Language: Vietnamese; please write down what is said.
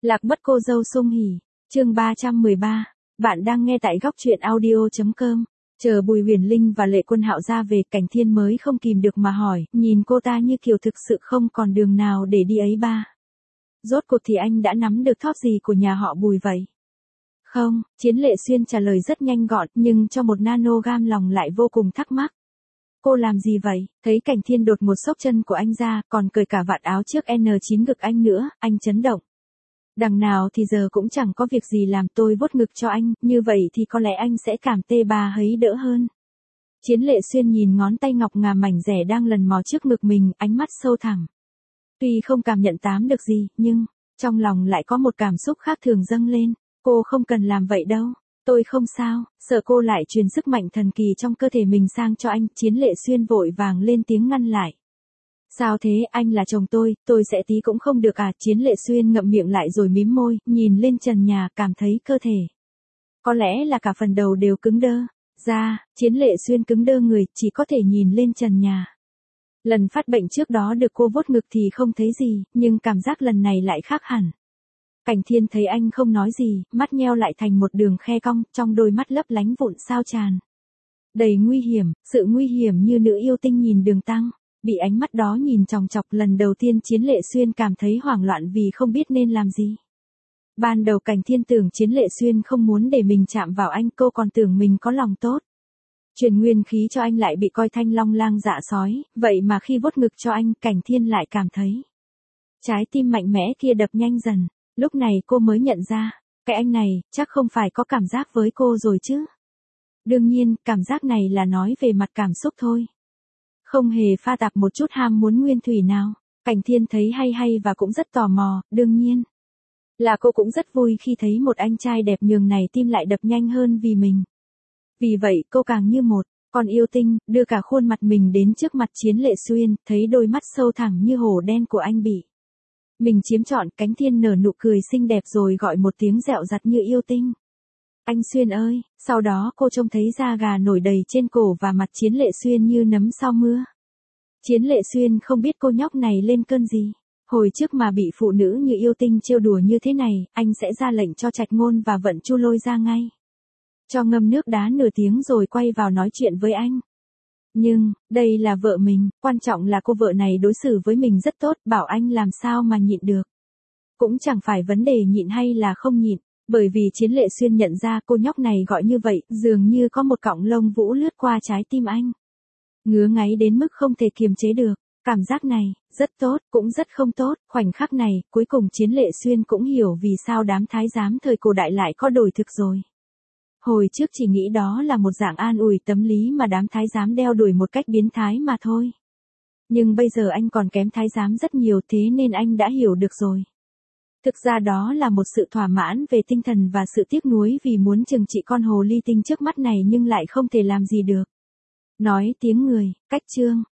Lạc mất cô dâu sung hỉ, chương 313, bạn đang nghe tại góc truyện audio.com. Chờ Bùi Huyền Linh và Lệ Quân Hạo ra về, Cảnh Thiên mới không kìm được mà hỏi, nhìn cô ta như kiểu thực sự không còn đường nào để đi ấy ba. Rốt cuộc thì anh đã nắm được thóp gì của nhà họ Bùi vậy? Không, Chiến Lệ Xuyên trả lời rất nhanh gọn, nhưng cho một nano gam lòng lại vô cùng thắc mắc. Cô làm gì vậy? Thấy Cảnh Thiên đột ngột xốc chân của anh ra, còn cởi cả vạt áo trước N9 ngực anh nữa, anh chấn động. Đằng nào thì giờ cũng chẳng có việc gì làm, tôi vuốt ngực cho anh, như vậy thì có lẽ anh sẽ cảm tê bà hấy đỡ hơn. Chiến Lệ Xuyên nhìn ngón tay ngọc ngà mảnh rẻ đang lần mò trước ngực mình, ánh mắt sâu thẳm. Tuy không cảm nhận tám được gì, nhưng trong lòng lại có một cảm xúc khác thường dâng lên. Cô không cần làm vậy đâu, tôi không sao. Sợ cô lại truyền sức mạnh thần kỳ trong cơ thể mình sang cho anh, Chiến Lệ Xuyên vội vàng lên tiếng ngăn lại. Sao thế, anh là chồng tôi sẽ tí cũng không được à? Chiến Lệ Xuyên ngậm miệng lại rồi mím môi, nhìn lên trần nhà, cảm thấy cơ thể có lẽ là cả phần đầu đều cứng đơ. Chiến Lệ Xuyên cứng đơ người, chỉ có thể nhìn lên trần nhà. Lần phát bệnh trước đó được cô vuốt ngực thì không thấy gì, nhưng cảm giác lần này lại khác hẳn. Cảnh Thiên thấy anh không nói gì, mắt nheo lại thành một đường khe cong, trong đôi mắt lấp lánh vụn sao tràn. Đầy nguy hiểm, sự nguy hiểm như nữ yêu tinh nhìn Đường Tăng. Bị ánh mắt đó nhìn chòng chọc, lần đầu tiên Chiến Lệ Xuyên cảm thấy hoảng loạn vì không biết nên làm gì. Ban đầu Cảnh Thiên tưởng Chiến Lệ Xuyên không muốn để mình chạm vào anh, cô còn tưởng mình có lòng tốt. Truyền nguyên khí cho anh lại bị coi thanh long lang dạ sói, vậy mà khi vuốt ngực cho anh, Cảnh Thiên lại cảm thấy trái tim mạnh mẽ kia đập nhanh dần. Lúc này cô mới nhận ra, cái anh này, chắc không phải có cảm giác với cô rồi chứ. Đương nhiên, cảm giác này là nói về mặt cảm xúc thôi. Không hề pha tạp một chút ham muốn nguyên thủy nào. Cảnh Thiên thấy hay và cũng rất tò mò, đương nhiên là cô cũng rất vui khi thấy một anh trai đẹp nhường này tim lại đập nhanh hơn vì mình. Vì vậy cô càng như một con yêu tinh, đưa cả khuôn mặt mình đến trước mặt Chiến Lệ Xuyên, thấy đôi mắt sâu thẳm như hổ đen của anh bị mình chiếm trọn. Cảnh Thiên nở nụ cười xinh đẹp rồi gọi một tiếng dẹo dặt như yêu tinh. Anh Xuyên ơi. Sau đó cô trông thấy da gà nổi đầy trên cổ và mặt Chiến Lệ Xuyên như nấm sau mưa. Chiến Lệ Xuyên không biết cô nhóc này lên cơn gì. Hồi trước mà bị phụ nữ như yêu tinh trêu đùa như thế này, anh sẽ ra lệnh cho Trạch Ngôn và Vận Chu lôi ra ngay. Cho ngâm nước đá nửa tiếng rồi quay vào nói chuyện với anh. Nhưng, đây là vợ mình, quan trọng là cô vợ này đối xử với mình rất tốt, bảo anh làm sao mà nhịn được. Cũng chẳng phải vấn đề nhịn hay là không nhịn, bởi vì Chiến Lệ Xuyên nhận ra cô nhóc này gọi như vậy, dường như có một cọng lông vũ lướt qua trái tim anh. Ngứa ngáy đến mức không thể kiềm chế được. Cảm giác này, rất tốt, cũng rất không tốt. Khoảnh khắc này, cuối cùng Chiến Lệ Xuyên cũng hiểu vì sao đám thái giám thời cổ đại lại có đổi thực rồi. Hồi trước chỉ nghĩ đó là một dạng an ủi tâm lý mà đám thái giám đeo đuổi một cách biến thái mà thôi. Nhưng bây giờ anh còn kém thái giám rất nhiều, thế nên anh đã hiểu được rồi. Thực ra đó là một sự thỏa mãn về tinh thần và sự tiếc nuối vì muốn trừng trị con hồ ly tinh trước mắt này nhưng lại không thể làm gì được. Nói tiếng người, cách chương.